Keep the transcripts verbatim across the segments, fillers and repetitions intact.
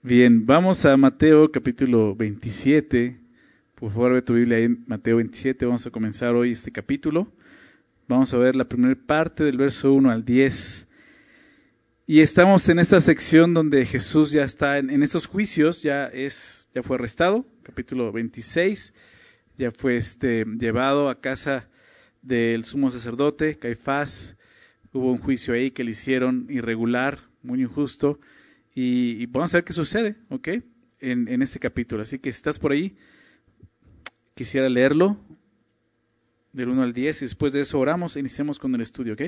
Bien, vamos a Mateo capítulo veintisiete. Por favor, ve tu Biblia ahí en Mateo veintisiete. Vamos a comenzar hoy este capítulo. Vamos a ver la primera parte del verso uno al diez. Y estamos en esta sección donde Jesús ya está en, en estos juicios, ya es, ya fue arrestado, capítulo veintiséis, ya fue este, llevado a casa del sumo sacerdote, Caifás. Hubo un juicio ahí que le hicieron irregular, muy injusto. Y, y vamos a ver qué sucede, ¿ok? En, en este capítulo. Así que si estás por ahí, quisiera leerlo del uno al diez y después de eso oramos e iniciamos con el estudio, ¿ok?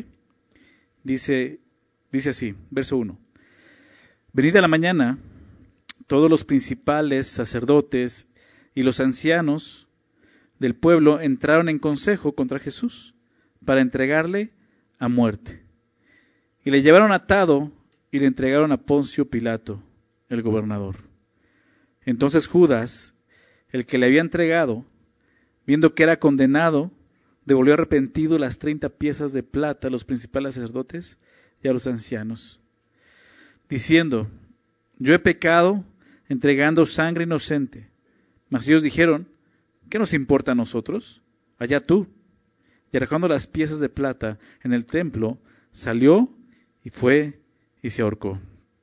Dice, dice así, verso uno. Venida la mañana, todos los principales sacerdotes y los ancianos del pueblo entraron en consejo contra Jesús para entregarle a muerte. Y le llevaron atado y le entregaron a Poncio Pilato, el gobernador. Entonces Judas, el que le había entregado, viendo que era condenado, devolvió arrepentido las treinta piezas de plata a los principales sacerdotes y a los ancianos, diciendo: yo he pecado entregando sangre inocente. Mas ellos dijeron: ¿qué nos importa a nosotros? Allá tú. Y arrojando las piezas de plata en el templo, salió y fue y se ahorcó.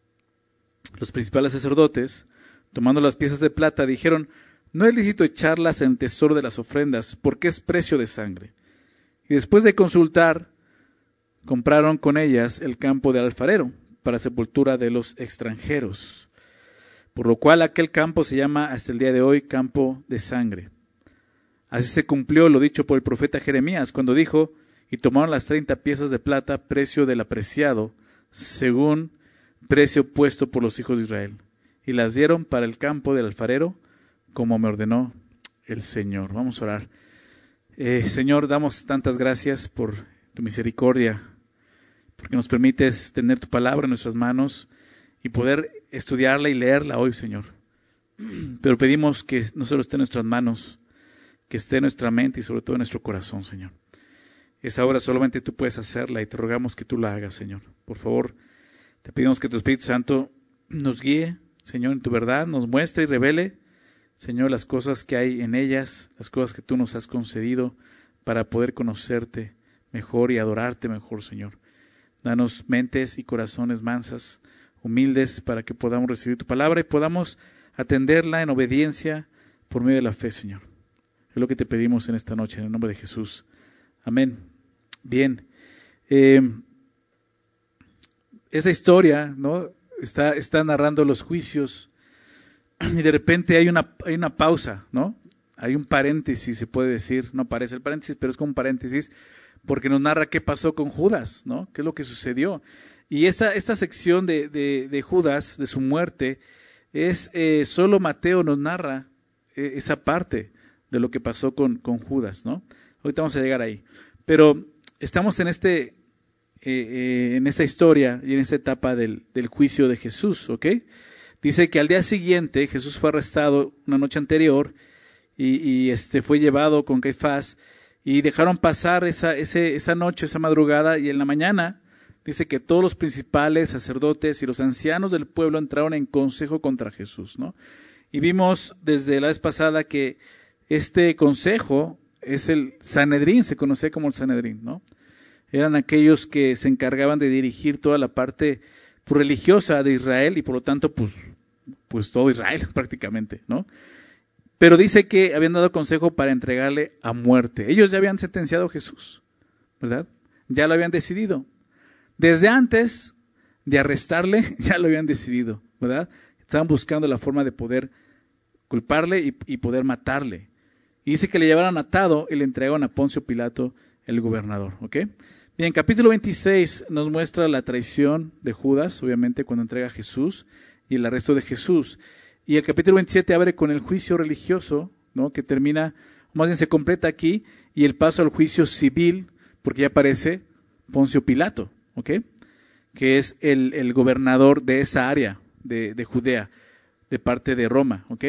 Los principales sacerdotes, tomando las piezas de plata, dijeron: no es lícito echarlas en el tesoro de las ofrendas, porque es precio de sangre. Y después de consultar, compraron con ellas el campo del alfarero, para sepultura de los extranjeros. Por lo cual aquel campo se llama hasta el día de hoy campo de sangre. Así se cumplió lo dicho por el profeta Jeremías, cuando dijo: y tomaron las treinta piezas de plata, precio del apreciado, según precio puesto por los hijos de Israel, y las dieron para el campo del alfarero, como me ordenó el Señor. Vamos a orar. Eh, Señor, damos tantas gracias por tu misericordia, porque nos permites tener tu palabra en nuestras manos y poder estudiarla y leerla hoy, Señor. Pero pedimos que no solo esté en nuestras manos, que esté en nuestra mente y sobre todo en nuestro corazón, Señor. Esa obra solamente tú puedes hacerla y te rogamos que tú la hagas, Señor. Por favor, te pedimos que tu Espíritu Santo nos guíe, Señor, en tu verdad, nos muestre y revele, Señor, las cosas que hay en ellas, las cosas que tú nos has concedido para poder conocerte mejor y adorarte mejor, Señor. Danos mentes y corazones mansas, humildes, para que podamos recibir tu palabra y podamos atenderla en obediencia por medio de la fe, Señor. Es lo que te pedimos en esta noche, en el nombre de Jesús. Amén. Bien. Eh, esa historia, ¿no? Está, está narrando los juicios y de repente hay una, hay una pausa, ¿no? Hay un paréntesis, se puede decir. No parece el paréntesis, pero es como un paréntesis porque nos narra qué pasó con Judas, ¿no? ¿Qué es lo que sucedió? Y esta, esta sección de, de, de Judas, de su muerte, es eh, solo Mateo nos narra eh, esa parte de lo que pasó con, con Judas, ¿no? Ahorita vamos a llegar ahí. Pero estamos en este, eh, eh, en esta historia y en esta etapa del, del juicio de Jesús, ¿ok? Dice que al día siguiente Jesús fue arrestado una noche anterior y, y este fue llevado con Caifás y dejaron pasar esa, ese, esa noche, esa madrugada, y en la mañana dice que todos los principales sacerdotes y los ancianos del pueblo entraron en consejo contra Jesús, ¿no? Y vimos desde la vez pasada que este consejo es el Sanedrín, se conocía como el Sanedrín, ¿no? Eran aquellos que se encargaban de dirigir toda la parte pues, religiosa de Israel y por lo tanto, pues, pues todo Israel prácticamente, ¿no? Pero dice que habían dado consejo para entregarle a muerte. Ellos ya habían sentenciado a Jesús, ¿verdad? Ya lo habían decidido. Desde antes de arrestarle, ya lo habían decidido, ¿verdad? Estaban buscando la forma de poder culparle y, y poder matarle. Y dice que le llevaron atado y le entregaron a Poncio Pilato, el gobernador, ¿ok? Bien, capítulo veintiséis nos muestra la traición de Judas, obviamente, cuando entrega a Jesús y el arresto de Jesús. Y el capítulo veintisiete abre con el juicio religioso, ¿no? Que termina, más bien se completa aquí, y el paso al juicio civil, porque ya aparece Poncio Pilato, ¿ok? Que es el, el gobernador de esa área de, de Judea, de parte de Roma, ¿ok?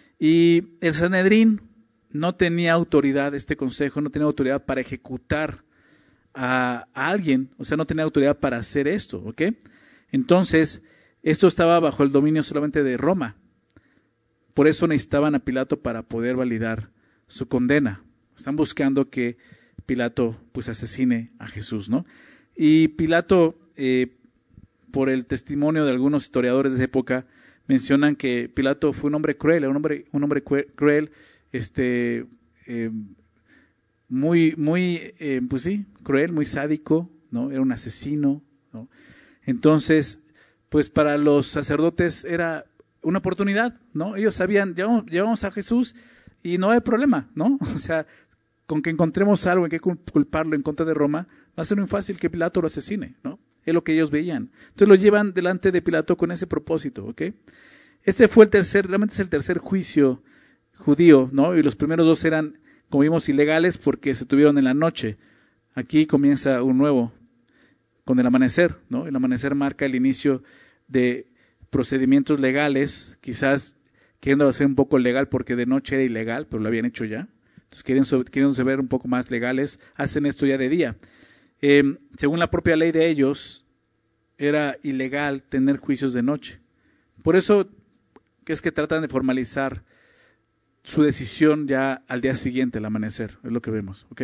Y el Sanedrín no tenía autoridad, este consejo no tenía autoridad para ejecutar a, a alguien, o sea, no tenía autoridad para hacer esto, ¿ok? Entonces, esto estaba bajo el dominio solamente de Roma. Por eso necesitaban a Pilato para poder validar su condena. Están buscando que Pilato pues asesine a Jesús, ¿no? Y Pilato, eh, por el testimonio de algunos historiadores de esa época, mencionan que Pilato fue un hombre cruel, un hombre, un hombre cruel, este, eh, muy, muy, eh, pues sí, cruel, muy sádico, ¿no? Era un asesino, ¿no? Entonces, pues para los sacerdotes era una oportunidad, ¿no? Ellos sabían, llevamos, llevamos a Jesús y no hay problema, ¿no? O sea, con que encontremos algo en que culparlo en contra de Roma, va a ser muy fácil que Pilato lo asesine, ¿no? Es lo que ellos veían. Entonces lo llevan delante de Pilato con ese propósito, ¿ok? Este fue el tercer, realmente es el tercer juicio judío, ¿no? Y los primeros dos eran, como vimos, ilegales porque se tuvieron en la noche. Aquí comienza un nuevo, con el amanecer, ¿no? El amanecer marca el inicio de procedimientos legales, quizás queriendo hacer un poco legal porque de noche era ilegal, pero lo habían hecho ya. Entonces quieren, quieren ver un poco más legales, hacen esto ya de día. Eh, según la propia ley de ellos, era ilegal tener juicios de noche. Por eso que es que tratan de formalizar su decisión ya al día siguiente, al amanecer, es lo que vemos, ¿ok?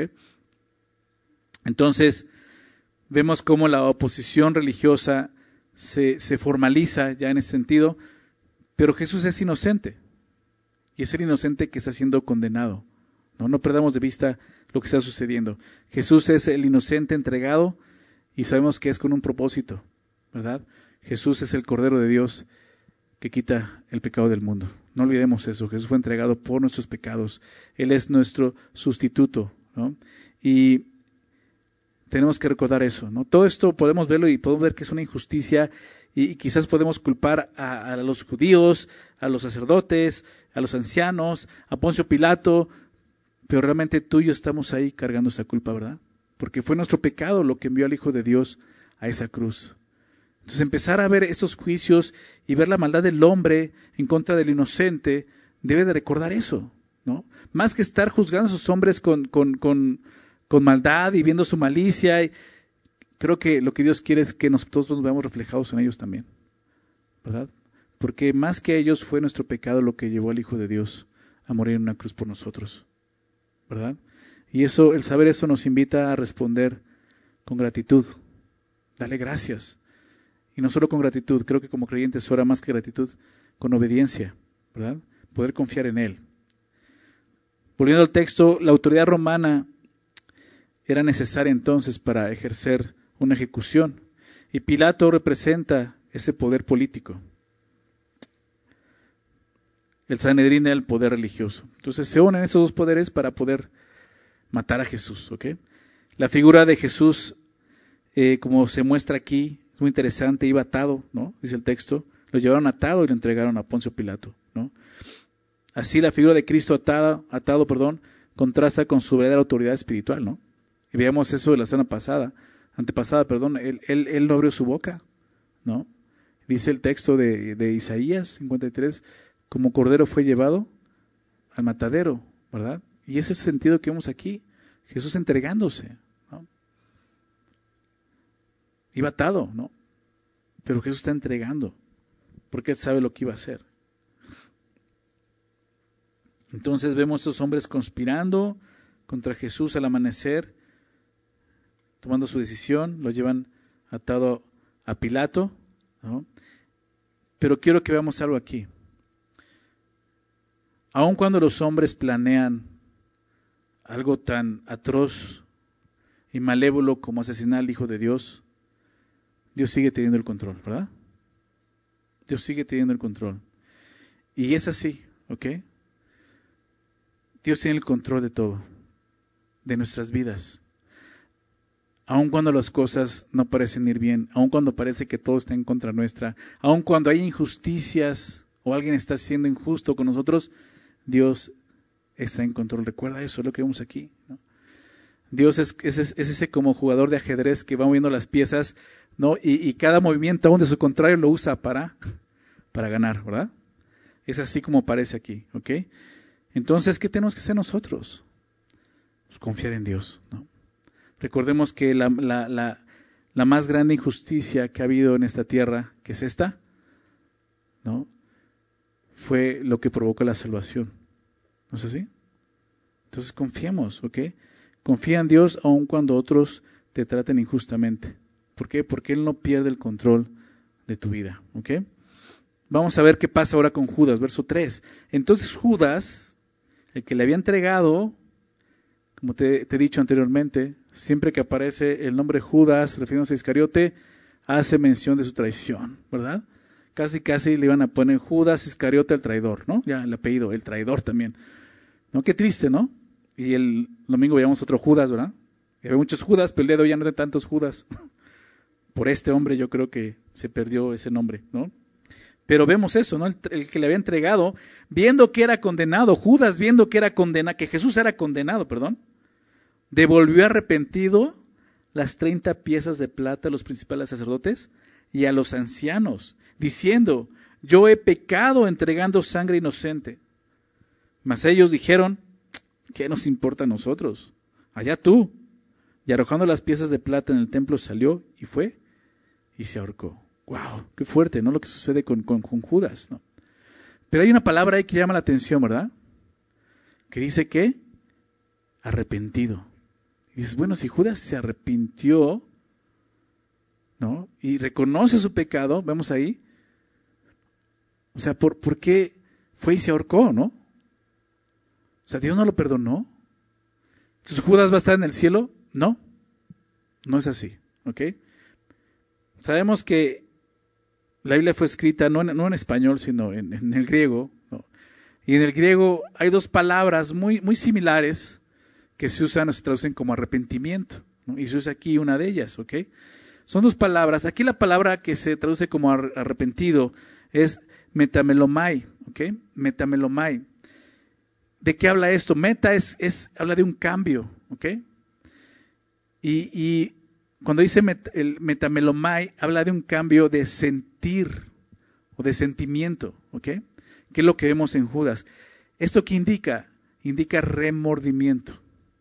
Entonces, vemos cómo la oposición religiosa se, se formaliza ya en ese sentido, pero Jesús es inocente, y es el inocente que está siendo condenado. No, no perdamos de vista lo que está sucediendo. Jesús es el inocente entregado, y sabemos que es con un propósito, ¿verdad? Jesús es el Cordero de Dios que quita el pecado del mundo. No olvidemos eso, Jesús fue entregado por nuestros pecados. Él es nuestro sustituto, ¿no? Y tenemos que recordar eso, ¿no? Todo esto podemos verlo y podemos ver que es una injusticia y, y quizás podemos culpar a, a los judíos, a los sacerdotes, a los ancianos, a Poncio Pilato, pero realmente tú y yo estamos ahí cargando esa culpa, ¿verdad? Porque fue nuestro pecado lo que envió al Hijo de Dios a esa cruz. Entonces empezar a ver esos juicios y ver la maldad del hombre en contra del inocente, debe de recordar eso, ¿no? Más que estar juzgando a esos hombres con, con, con, con maldad y viendo su malicia, y creo que lo que Dios quiere es que nosotros nos veamos reflejados en ellos también, ¿verdad? Porque más que ellos fue nuestro pecado lo que llevó al Hijo de Dios a morir en una cruz por nosotros, ¿verdad? Y eso, el saber eso nos invita a responder con gratitud, dale gracias. Y no solo con gratitud, creo que como creyentes ahora más que gratitud, con obediencia, ¿verdad? Poder confiar en Él. Volviendo al texto, la autoridad romana era necesaria entonces para ejercer una ejecución. Y Pilato representa ese poder político. El Sanedrín era el poder religioso. Entonces se unen esos dos poderes para poder matar a Jesús, ¿ok? La figura de Jesús, eh, como se muestra aquí, es muy interesante, iba atado, ¿no? Dice el texto, lo llevaron atado y lo entregaron a Poncio Pilato, ¿no? Así la figura de Cristo atado, atado, perdón, contrasta con su verdadera autoridad espiritual, ¿no? Y veamos eso de la semana pasada, antepasada, perdón, él, él, él no abrió su boca, ¿no? Dice el texto de, de Isaías cincuenta y tres, como cordero fue llevado al matadero, ¿verdad? Y ese es el sentido que vemos aquí, Jesús entregándose, ¿no? Iba atado, ¿no? Pero Jesús está entregando, porque Él sabe lo que iba a hacer. Entonces vemos a esos hombres conspirando contra Jesús al amanecer, tomando su decisión, lo llevan atado a Pilato, ¿no? Pero quiero que veamos algo aquí. Aun cuando los hombres planean algo tan atroz y malévolo como asesinar al Hijo de Dios, Dios sigue teniendo el control, ¿verdad? Dios sigue teniendo el control. Y es así, ¿ok? Dios tiene el control de todo, de nuestras vidas. Aun cuando las cosas no parecen ir bien, aun cuando parece que todo está en contra nuestra, aun cuando hay injusticias o alguien está siendo injusto con nosotros, Dios está en control. Recuerda eso, es lo que vemos aquí, ¿no? Dios es, es, es ese como jugador de ajedrez que va moviendo las piezas, ¿no? Y, y cada movimiento aún de su contrario lo usa para, para ganar, ¿verdad? Es así como parece aquí, ¿ok? Entonces, ¿qué tenemos que hacer nosotros? Pues confiar en Dios, ¿no? Recordemos que la, la, la, la más grande injusticia que ha habido en esta tierra, ¿qué es esta? ¿no? Fue lo que provocó la salvación. ¿No es así? Entonces confiemos, ¿ok? Confía en Dios aun cuando otros te traten injustamente. ¿Por qué? Porque Él no pierde el control de tu vida, ¿ok? Vamos a ver qué pasa ahora con Judas, verso tres. Entonces Judas, el que le había entregado, como te, te he dicho anteriormente, siempre que aparece el nombre Judas, refiriéndose a Iscariote, hace mención de su traición, ¿verdad? Casi, casi le iban a poner Judas Iscariote el traidor, ¿no? Ya el apellido, el traidor también. ¿No? Qué triste, ¿no? Y el domingo veíamos otro Judas, ¿verdad? Y había muchos Judas, pero el día de hoy ya no hay tantos Judas. Por este hombre yo creo que se perdió ese nombre, ¿no? Pero vemos eso, ¿no? El, el que le había entregado, viendo que era condenado, Judas viendo que era condenado, que Jesús era condenado, perdón, devolvió arrepentido las treinta piezas de plata a los principales sacerdotes y a los ancianos, diciendo, yo he pecado entregando sangre inocente. Mas ellos dijeron, ¿qué nos importa a nosotros? Allá tú. Y arrojando las piezas de plata en el templo salió y fue y se ahorcó. ¡Wow! Qué fuerte, ¿no? Lo que sucede con, con, con Judas, ¿no? Pero hay una palabra ahí que llama la atención, ¿verdad? Que dice que arrepentido. Y dices, bueno, si Judas se arrepintió, ¿no? Y reconoce su pecado, vemos ahí. O sea, ¿por, por qué fue y se ahorcó, no? O sea, ¿Dios no lo perdonó? ¿Entonces Judas va a estar en el cielo? No, no es así, ¿ok? Sabemos que la Biblia fue escrita no en, no en español, sino en, en el griego, ¿no? Y en el griego hay dos palabras muy, muy similares que se usan o se traducen como arrepentimiento, ¿no? Y se usa aquí una de ellas, ¿ok? Son dos palabras. Aquí la palabra que se traduce como arrepentido es metamelomai, ¿ok? Metamelomai. ¿De qué habla esto? Meta es, es habla de un cambio, ¿ok? Y, y cuando dice met, el metamelomai, habla de un cambio de sentir o de sentimiento, ¿ok? ¿Qué es lo que vemos en Judas? ¿Esto qué indica? Indica remordimiento,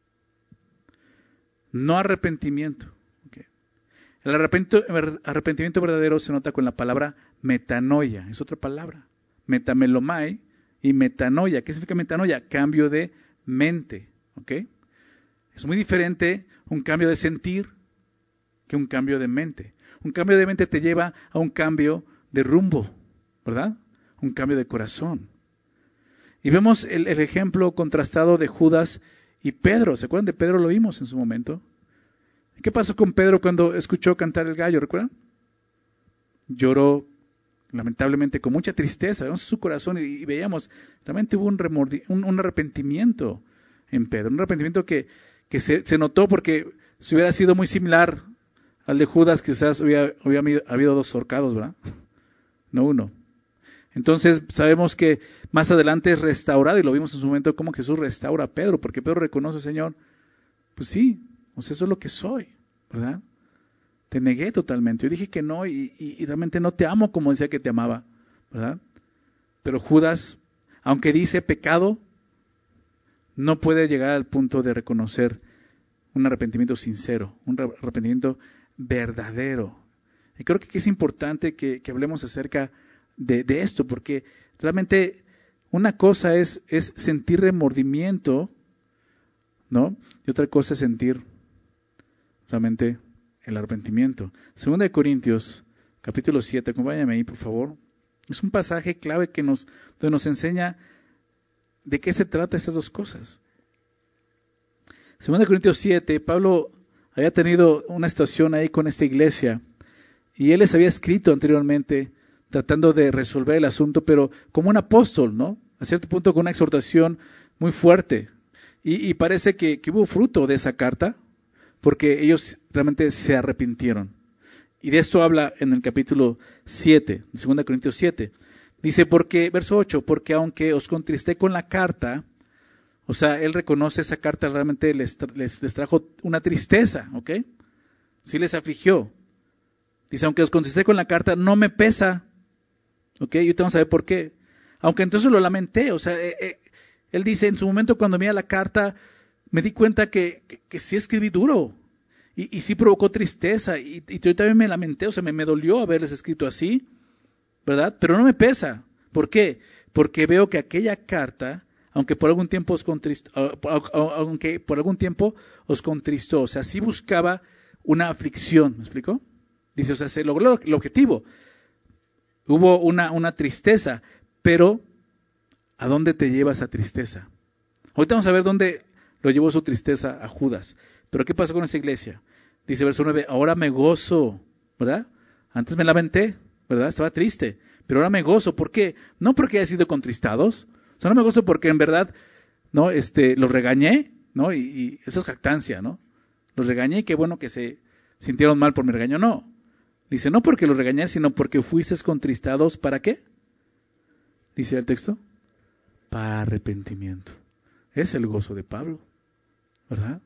no arrepentimiento. ¿Okay? El arrepentimiento, arrepentimiento verdadero se nota con la palabra metanoia, es otra palabra, metamelomai. Y metanoia, ¿qué significa metanoia? Cambio de mente, ¿ok? Es muy diferente un cambio de sentir que un cambio de mente. Un cambio de mente te lleva a un cambio de rumbo, ¿verdad? Un cambio de corazón. Y vemos el, el ejemplo contrastado de Judas y Pedro. ¿Se acuerdan de Pedro? Lo vimos en su momento. ¿Qué pasó con Pedro cuando escuchó cantar el gallo? ¿Recuerdan? Lloró lamentablemente con mucha tristeza, vemos su corazón y, y veíamos, realmente hubo un, remordi, un, un arrepentimiento en Pedro, un arrepentimiento que, que se, se notó porque si hubiera sido muy similar al de Judas, quizás hubiera, hubiera habido dos ahorcados, ¿verdad? No uno. Entonces sabemos que más adelante es restaurado y lo vimos en su momento como Jesús restaura a Pedro, porque Pedro reconoce, Señor, pues sí, o sea, eso es lo que soy, ¿verdad? Te negué totalmente. Yo dije que no y, y, y realmente no te amo como decía que te amaba, ¿verdad? Pero Judas, aunque dice pecado, no puede llegar al punto de reconocer un arrepentimiento sincero, un arrepentimiento verdadero. Y creo que es importante que, que hablemos acerca de, de esto, porque realmente una cosa es, es sentir remordimiento, ¿no? Y otra cosa es sentir realmente el arrepentimiento. Segunda de Corintios, capítulo siete, acompáñame ahí, por favor. Es un pasaje clave que nos, donde nos enseña de qué se trata estas dos cosas. Segunda de Corintios siete, Pablo había tenido una situación ahí con esta iglesia y él les había escrito anteriormente tratando de resolver el asunto, pero como un apóstol, ¿no? A cierto punto con una exhortación muy fuerte. Y, y parece que, que hubo fruto de esa carta, porque ellos realmente se arrepintieron. Y de esto habla en el capítulo siete, segunda de Corintios siete. Dice, porque, verso ocho, porque aunque os contristé con la carta, o sea, él reconoce esa carta realmente les, les, les trajo una tristeza, ¿ok? Sí les afligió. Dice, aunque os contristé con la carta, no me pesa, ¿ok? Y ahorita vamos a ver por qué. Aunque entonces lo lamenté, o sea, eh, eh, él dice, en su momento cuando mira la carta, me di cuenta que, que, que sí escribí duro y, y sí provocó tristeza y, y yo también me lamenté, o sea, me, me dolió haberles escrito así, ¿verdad? Pero no me pesa. ¿Por qué? Porque veo que aquella carta, aunque por algún tiempo os contristó, aunque por algún tiempo os contristó, o sea, sí buscaba una aflicción, ¿me explico? Dice, o sea, se logró el objetivo. Hubo una, una tristeza, pero ¿a dónde te lleva esa tristeza? Ahorita vamos a ver dónde lo llevó su tristeza a Judas. Pero ¿qué pasó con esa iglesia? Dice verso nueve, ahora me gozo, ¿verdad? Antes me lamenté, ¿verdad? Estaba triste, pero ahora me gozo. ¿Por qué? No porque haya sido contristados. O sea, no me gozo porque en verdad, ¿no? Este, los regañé, ¿no? Y, y eso es jactancia, ¿no? Los regañé y qué bueno que se sintieron mal por mi regaño. No. Dice, no porque los regañé, sino porque fuisteis contristados. ¿Para qué? Dice el texto. Para arrepentimiento. Es el gozo de Pablo, ¿verdad?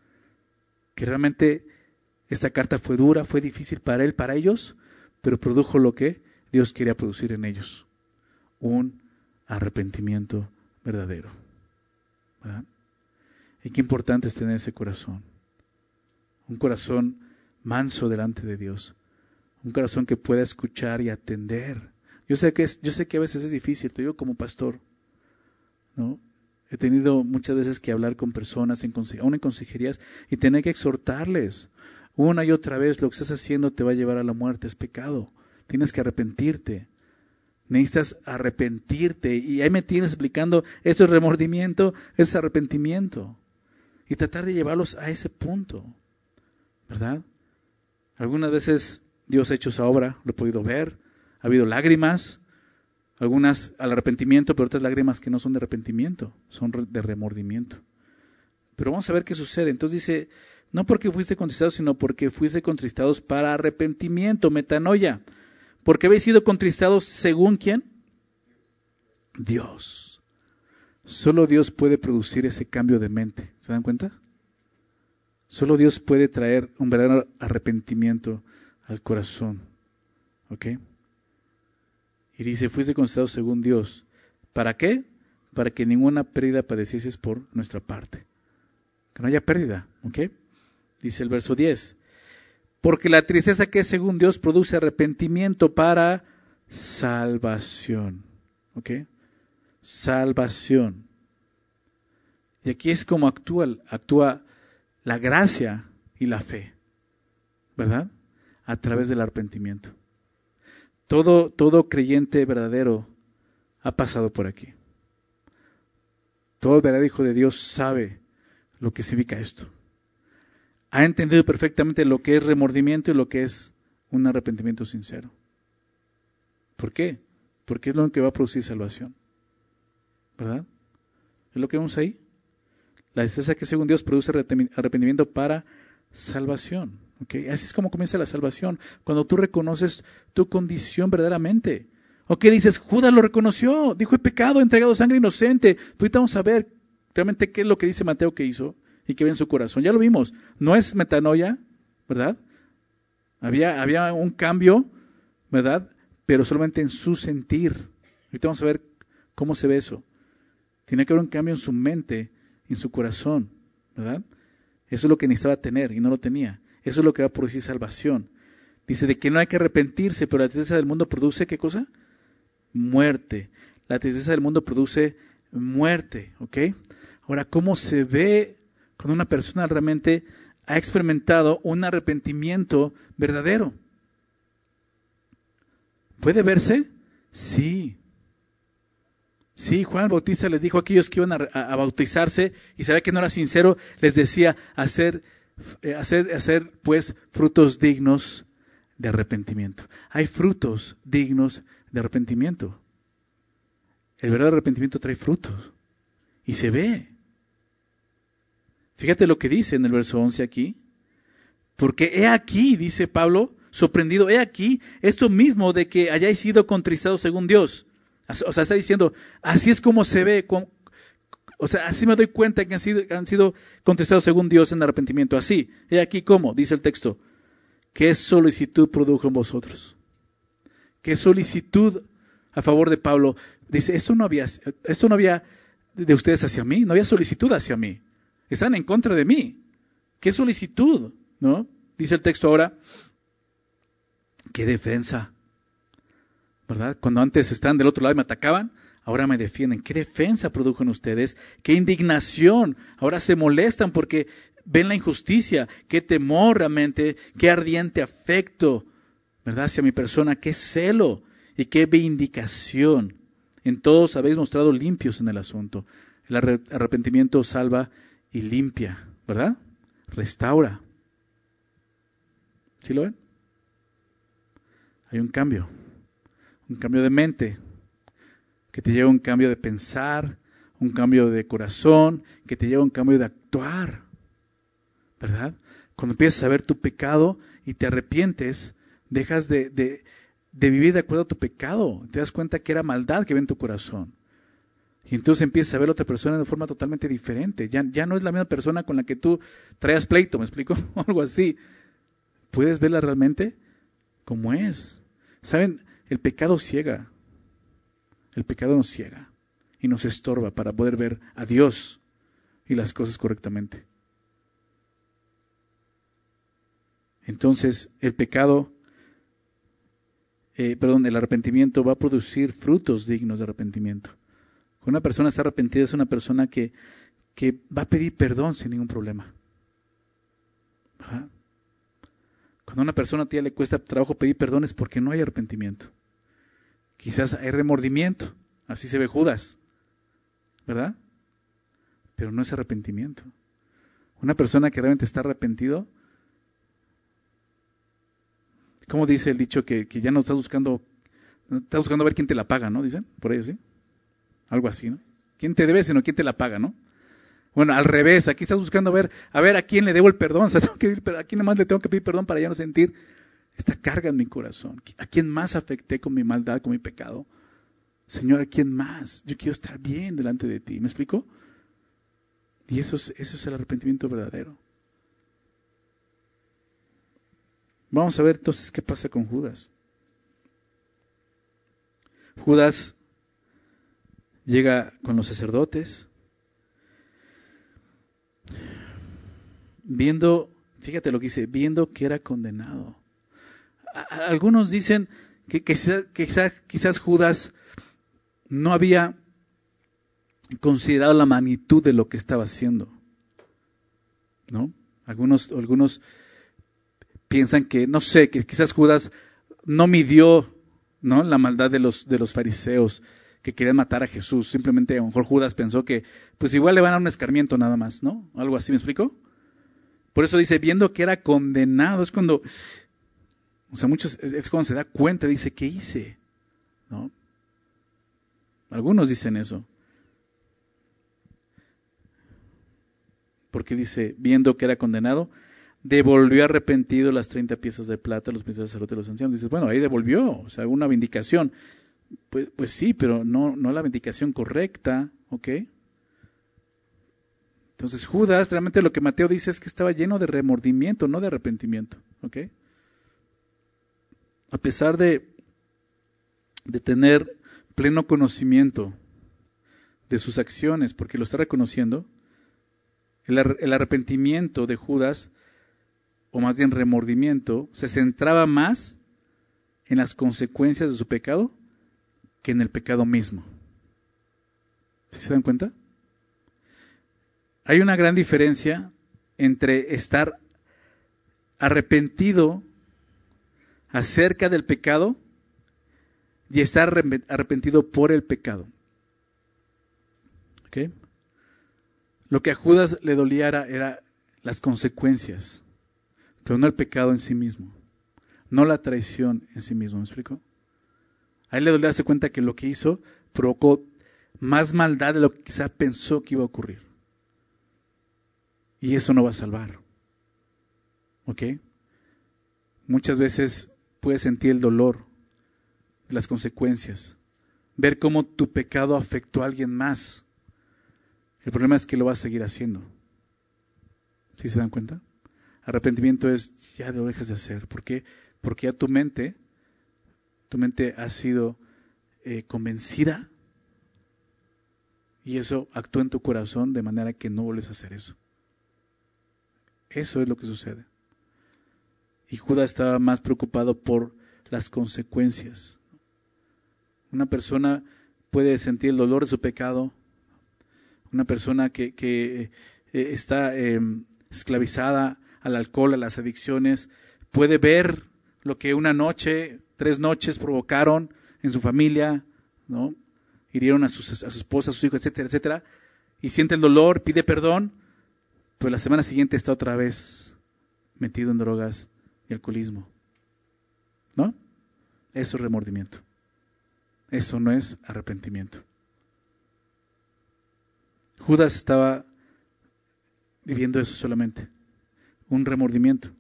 Que realmente esta carta fue dura, fue difícil para él, para ellos, pero produjo lo que Dios quería producir en ellos. Un arrepentimiento verdadero, ¿verdad? Y qué importante es tener ese corazón. Un corazón manso delante de Dios. Un corazón que pueda escuchar y atender. Yo sé que es, yo sé que a veces es difícil, te digo como pastor, ¿no? He tenido muchas veces que hablar con personas, en conse- aún en consejerías, y tener que exhortarles. Una y otra vez, lo que estás haciendo te va a llevar a la muerte, es pecado. Tienes que arrepentirte. Necesitas arrepentirte. Y ahí me tienes explicando, eso es remordimiento, es arrepentimiento. Y tratar de llevarlos a ese punto, ¿verdad? Algunas veces Dios ha hecho esa obra, lo he podido ver, ha habido lágrimas, algunas al arrepentimiento, pero otras lágrimas que no son de arrepentimiento, son de remordimiento. Pero vamos a ver qué sucede. Entonces dice, no porque fuiste contristados, sino porque fuiste contristados para arrepentimiento, metanoia. ¿Porque habéis sido contristados según quién? Dios. Solo Dios puede producir ese cambio de mente. ¿Se dan cuenta? Solo Dios puede traer un verdadero arrepentimiento al corazón. ¿Ok? Y dice, fuiste contristados según Dios. ¿Para qué? Para que ninguna pérdida padecieses por nuestra parte. Que no haya pérdida. ¿Ok? Dice el verso diez. Porque la tristeza que es según Dios produce arrepentimiento para salvación. ¿Ok? Salvación. Y aquí es como actúa, actúa la gracia y la fe. ¿Verdad? A través del arrepentimiento. Todo, todo creyente verdadero ha pasado por aquí. Todo el verdadero hijo de Dios sabe lo que significa esto. Ha entendido perfectamente lo que es remordimiento y lo que es un arrepentimiento sincero. ¿Por qué? Porque es lo que va a producir salvación. ¿Verdad? ¿Es lo que vemos ahí? La tristeza que según Dios produce arrepentimiento para salvación. ¿Okay? Así es como comienza la salvación. Cuando tú reconoces tu condición verdaderamente. ¿O qué dices? Judas lo reconoció. Dijo, he pecado, he entregado sangre inocente. Pero ahorita vamos a ver realmente qué es lo que dice Mateo que hizo y que ve en su corazón. Ya lo vimos. No es metanoia, ¿verdad? Había, había un cambio, ¿verdad? Pero solamente en su sentir. Ahorita vamos a ver cómo se ve eso. Tiene que haber un cambio en su mente, en su corazón, ¿verdad? Eso es lo que necesitaba tener y no lo tenía. Eso es lo que va a producir salvación. Dice de que no hay que arrepentirse, pero la tristeza del mundo produce, ¿qué cosa? Muerte. La tristeza del mundo produce muerte, ¿ok? Ahora, ¿cómo se ve cuando una persona realmente ha experimentado un arrepentimiento verdadero? ¿Puede verse? Sí. Sí, Juan el Bautista les dijo a aquellos que iban a, a, a bautizarse y sabía que no era sincero, les decía hacer, eh, hacer, hacer pues frutos dignos de arrepentimiento. Hay frutos dignos de arrepentimiento. El verdadero arrepentimiento trae frutos y se ve. Fíjate lo que dice en el verso once aquí. Porque he aquí, dice Pablo, sorprendido, he aquí esto mismo de que hayáis sido contristados según Dios. O sea, está diciendo, así es como se ve, o sea, así me doy cuenta que han sido, han sido contristados según Dios en arrepentimiento. Así, he aquí cómo, dice el texto, ¿qué solicitud produjo en vosotros? ¿Qué solicitud a favor de Pablo? Dice, esto no había, esto no había de ustedes hacia mí, no había solicitud hacia mí. Están en contra de mí. ¿Qué solicitud? ¿No? Dice el texto ahora, ¿qué defensa? ¿verdad? Cuando antes estaban del otro lado y me atacaban, ahora me defienden. ¿Qué defensa produjo en ustedes? ¿Qué indignación? Ahora se molestan porque ven la injusticia. ¿Qué temor realmente? ¿Qué ardiente afecto, ¿verdad? Hacia mi persona. ¿Qué celo? ¿Y qué vindicación? En todos habéis mostrado limpios en el asunto. El arrepentimiento salva y limpia, ¿verdad? Restaura. ¿Sí lo ven? Hay un cambio. Un cambio de mente, que te lleva a un cambio de pensar, un cambio de corazón, que te lleva a un cambio de actuar, ¿verdad? Cuando empiezas a ver tu pecado y te arrepientes, dejas de, de, de vivir de acuerdo a tu pecado, te das cuenta que era maldad que ve en tu corazón. Y entonces empiezas a ver a otra persona de forma totalmente diferente. Ya, ya no es la misma persona con la que tú traías pleito, ¿me explico? O algo así. Puedes verla realmente como es. ¿Saben? El pecado ciega, el pecado nos ciega y nos estorba para poder ver a Dios y las cosas correctamente. Entonces, el pecado, eh, perdón, el arrepentimiento va a producir frutos dignos de arrepentimiento. Cuando una persona está arrepentida es una persona que, que va a pedir perdón sin ningún problema. ¿Verdad? Cuando a una persona a ti le cuesta trabajo pedir perdón es porque no hay arrepentimiento. Quizás hay remordimiento, así se ve Judas, ¿verdad? Pero no es arrepentimiento. Una persona que realmente está arrepentido, ¿cómo dice el dicho que, que ya no estás buscando, estás buscando ver quién te la paga, ¿no? Dicen, por ahí así, algo así, ¿no? ¿Quién te debe, sino quién te la paga, ¿no? Bueno, al revés, aquí estás buscando ver, a ver a quién le debo el perdón, o sea, tengo que, a quién más le tengo que pedir perdón para ya no sentir esta carga en mi corazón. ¿A quién más afecté con mi maldad, con mi pecado? Señor, ¿a quién más? Yo quiero estar bien delante de ti. ¿Me explico? Y eso es, eso es el arrepentimiento verdadero. Vamos a ver entonces qué pasa con Judas. Judas llega con los sacerdotes, viendo, fíjate lo que dice, viendo que era condenado. Algunos dicen que, que quizás, quizás, quizás Judas no había considerado la magnitud de lo que estaba haciendo, ¿no? Algunos, algunos piensan que, no sé, que quizás Judas no midió, ¿no?, la maldad de los, de los fariseos que querían matar a Jesús. Simplemente a lo mejor Judas pensó que, pues igual le van a dar un escarmiento nada más, ¿no? Algo así, ¿me explico? Por eso dice, viendo que era condenado, es cuando, o sea, muchos, es cuando se da cuenta, dice, ¿qué hice? ¿No? Algunos dicen eso. Porque dice, viendo que era condenado, devolvió arrepentido las treinta piezas de plata a los príncipes sacerdotes de los ancianos. Dices, bueno, ahí devolvió, o sea, una vindicación. Pues, pues sí, pero no, no la vindicación correcta, ¿ok? Entonces Judas, realmente lo que Mateo dice es que estaba lleno de remordimiento, no de arrepentimiento, ¿ok? A pesar de, de tener pleno conocimiento de sus acciones, porque lo está reconociendo, el, el arrepentimiento de Judas, o más bien remordimiento, se centraba más en las consecuencias de su pecado que en el pecado mismo. ¿Sí se dan cuenta? Hay una gran diferencia entre estar arrepentido acerca del pecado y estar arrepentido por el pecado. ¿Okay? Lo que a Judas le dolía era, era las consecuencias, pero no el pecado en sí mismo, no la traición en sí mismo. ¿Me explico? A él le dolía darse cuenta que lo que hizo provocó más maldad de lo que quizá pensó que iba a ocurrir. Y eso no va a salvar. ¿Ok? Muchas veces puedes sentir el dolor de las consecuencias, ver cómo tu pecado afectó a alguien más. El problema es que lo vas a seguir haciendo. ¿Sí se dan cuenta? Arrepentimiento es, ya lo dejas de hacer. ¿Por qué? Porque ya tu mente, tu mente ha sido eh, convencida y eso actúa en tu corazón de manera que no vuelves a hacer eso. Eso es lo que sucede. Y Judas estaba más preocupado por las consecuencias. Una persona puede sentir el dolor de su pecado. Una persona que, que eh, está eh, esclavizada al alcohol, a las adicciones, puede ver lo que una noche, tres noches provocaron en su familia, ¿no? Hirieron a, sus, a su esposa, a sus hijos, etcétera, etcétera, y siente el dolor, pide perdón, pero la semana siguiente está otra vez metido en drogas y alcoholismo, ¿no? Eso es remordimiento. Eso no es arrepentimiento. Judas estaba viviendo eso solamente, un remordimiento.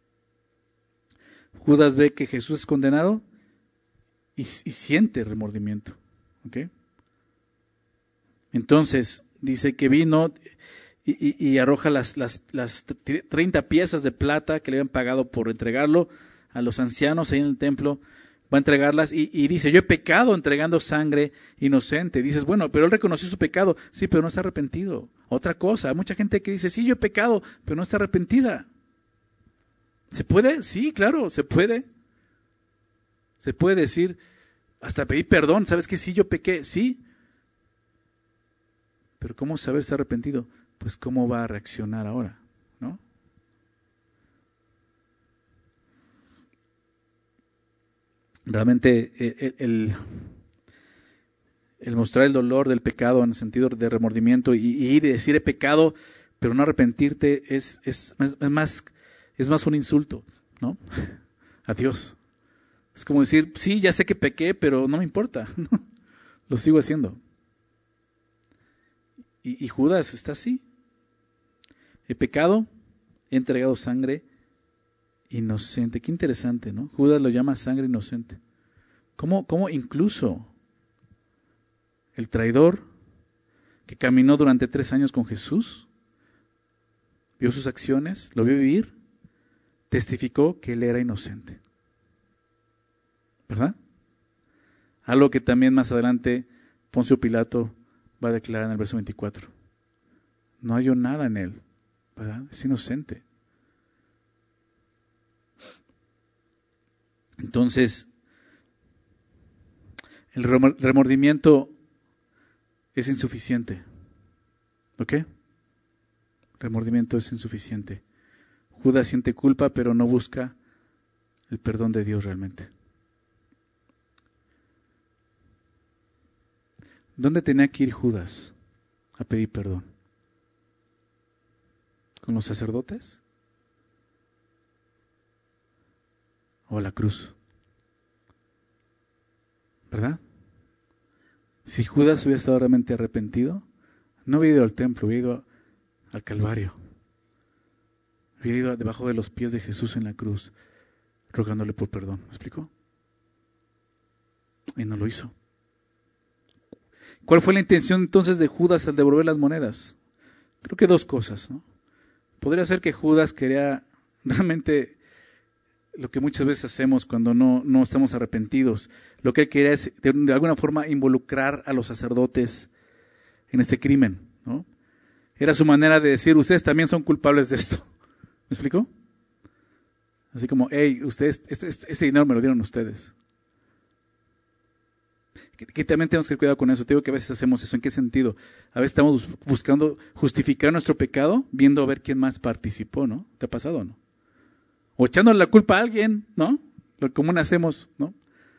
Judas ve que Jesús es condenado y, y siente remordimiento. ¿Okay? Entonces, dice que vino y, y, y arroja las, las, las treinta piezas de plata que le habían pagado por entregarlo a los ancianos ahí en el templo. Va a entregarlas y, y dice, yo he pecado entregando sangre inocente. Dices, bueno, pero él reconoció su pecado. Sí, pero no está arrepentido. Otra cosa, hay mucha gente que dice, sí, yo he pecado, pero no está arrepentida. ¿Se puede? Sí, claro, se puede. Se puede decir, hasta pedir perdón, ¿sabes qué? Sí, yo pequé, sí. Pero ¿cómo saber si está arrepentido? Pues cómo va a reaccionar ahora, ¿no? Realmente el, el, el mostrar el dolor del pecado en el sentido de remordimiento y, y ir y decir he pecado, pero no arrepentirte es, es, es, más, es más un insulto, ¿no? A Dios. Es como decir, sí, ya sé que pequé, pero no me importa, ¿no? Lo sigo haciendo. Y, y Judas está así. He pecado, he entregado sangre inocente. Qué interesante, ¿no? Judas lo llama sangre inocente. ¿Cómo, cómo incluso el traidor que caminó durante tres años con Jesús, vio sus acciones, lo vio vivir, testificó que él era inocente? ¿Verdad? Algo que también más adelante Poncio Pilato va a declarar en el verso veinticuatro. No halló nada en él, ¿verdad? Es inocente. Entonces, el remordimiento es insuficiente. ¿Ok? Remordimiento es insuficiente. Judas siente culpa, pero no busca el perdón de Dios realmente. ¿Dónde tenía que ir Judas a pedir perdón? ¿Con los sacerdotes? ¿O a la cruz? ¿Verdad? Si Judas hubiera estado realmente arrepentido, no hubiera ido al templo, hubiera ido al Calvario. Hubiera ido debajo de los pies de Jesús en la cruz, rogándole por perdón. ¿Me explicó? Y no lo hizo. ¿Cuál fue la intención entonces de Judas al devolver las monedas? Creo que dos cosas, ¿no? Podría ser que Judas quería realmente lo que muchas veces hacemos cuando no, no estamos arrepentidos. Lo que él quería es de, de alguna forma involucrar a los sacerdotes en este crimen, ¿no? Era su manera de decir, ustedes también son culpables de esto. ¿Me explicó? Así como, hey, ustedes, este, este, este dinero me lo dieron ustedes. Que, que también tenemos que tener cuidado con eso. Te digo que a veces hacemos eso. ¿En qué sentido? A veces estamos buscando justificar nuestro pecado viendo a ver quién más participó, ¿no? ¿Te ha pasado o no? O echándole la culpa a alguien, ¿no? Lo común hacemos, ¿no?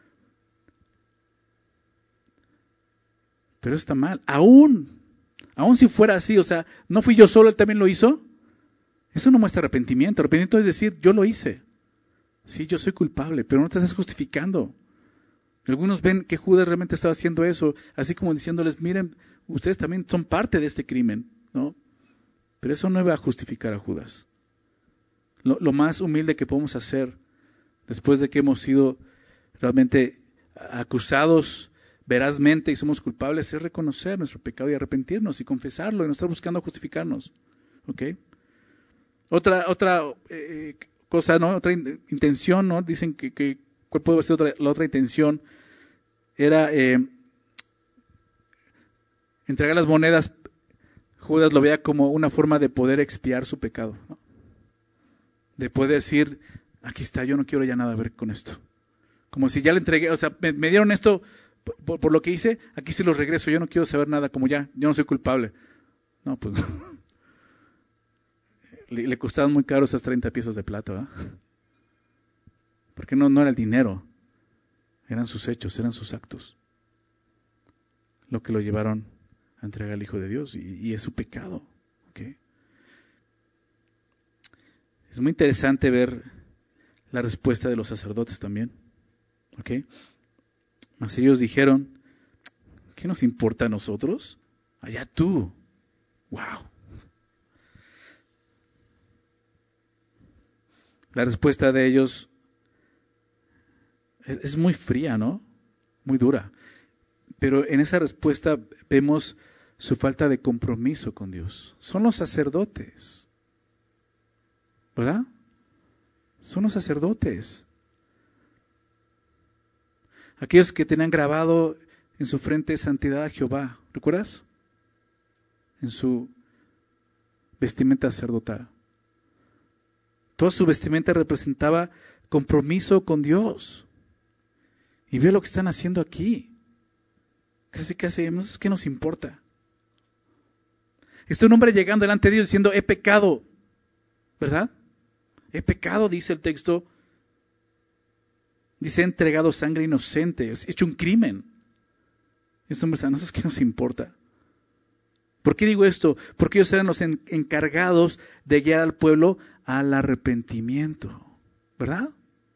Pero eso está mal. Aún, aún si fuera así, o sea, no fui yo solo, él también lo hizo. Eso no muestra arrepentimiento. Arrepentimiento es decir, yo lo hice. Sí, yo soy culpable, pero no te estás justificando. Algunos ven que Judas realmente estaba haciendo eso, así como diciéndoles, miren, ustedes también son parte de este crimen, ¿no? Pero eso no iba a justificar a Judas. Lo, lo más humilde que podemos hacer, después de que hemos sido realmente acusados verazmente y somos culpables, es reconocer nuestro pecado y arrepentirnos y confesarlo y no estar buscando justificarnos. ¿Ok? Otra, otra eh, cosa, ¿no? Otra in, intención, ¿no? Dicen que, que ¿cuál puede ser otra, la otra intención? Era eh, entregar las monedas. Judas lo veía como una forma de poder expiar su pecado, ¿no? De poder decir, aquí está, yo no quiero ya nada ver con esto. Como si ya le entregué, o sea, me, me dieron esto, por, por lo que hice, aquí sí los regreso, yo no quiero saber nada, como ya, yo no soy culpable. No, pues le, le costaban muy caro esas treinta piezas de plata, ¿verdad? Porque no, no era el dinero, eran sus hechos, eran sus actos, lo que lo llevaron a entregar al Hijo de Dios, y, y es su pecado. ¿Okay? Es muy interesante ver la respuesta de los sacerdotes también. ¿Okay? Mas ellos dijeron, ¿qué nos importa a nosotros? Allá tú. Wow. La respuesta de ellos es, es muy fría, ¿no? Muy dura. Pero en esa respuesta vemos su falta de compromiso con Dios. Son los sacerdotes, ¿verdad? Son los sacerdotes. Aquellos que tenían grabado en su frente santidad a Jehová, ¿recuerdas? En su vestimenta sacerdotal. Toda su vestimenta representaba compromiso con Dios. Y ve lo que están haciendo aquí. Casi, casi, ¿qué nos importa? Está un hombre llegando delante de Dios diciendo, he pecado, ¿verdad? He pecado, dice el texto. Dice, he entregado sangre inocente, he hecho un crimen. Este hombre está, no sé qué nos importa. ¿Por qué digo esto? Porque ellos eran los en, encargados de guiar al pueblo al arrepentimiento, ¿verdad?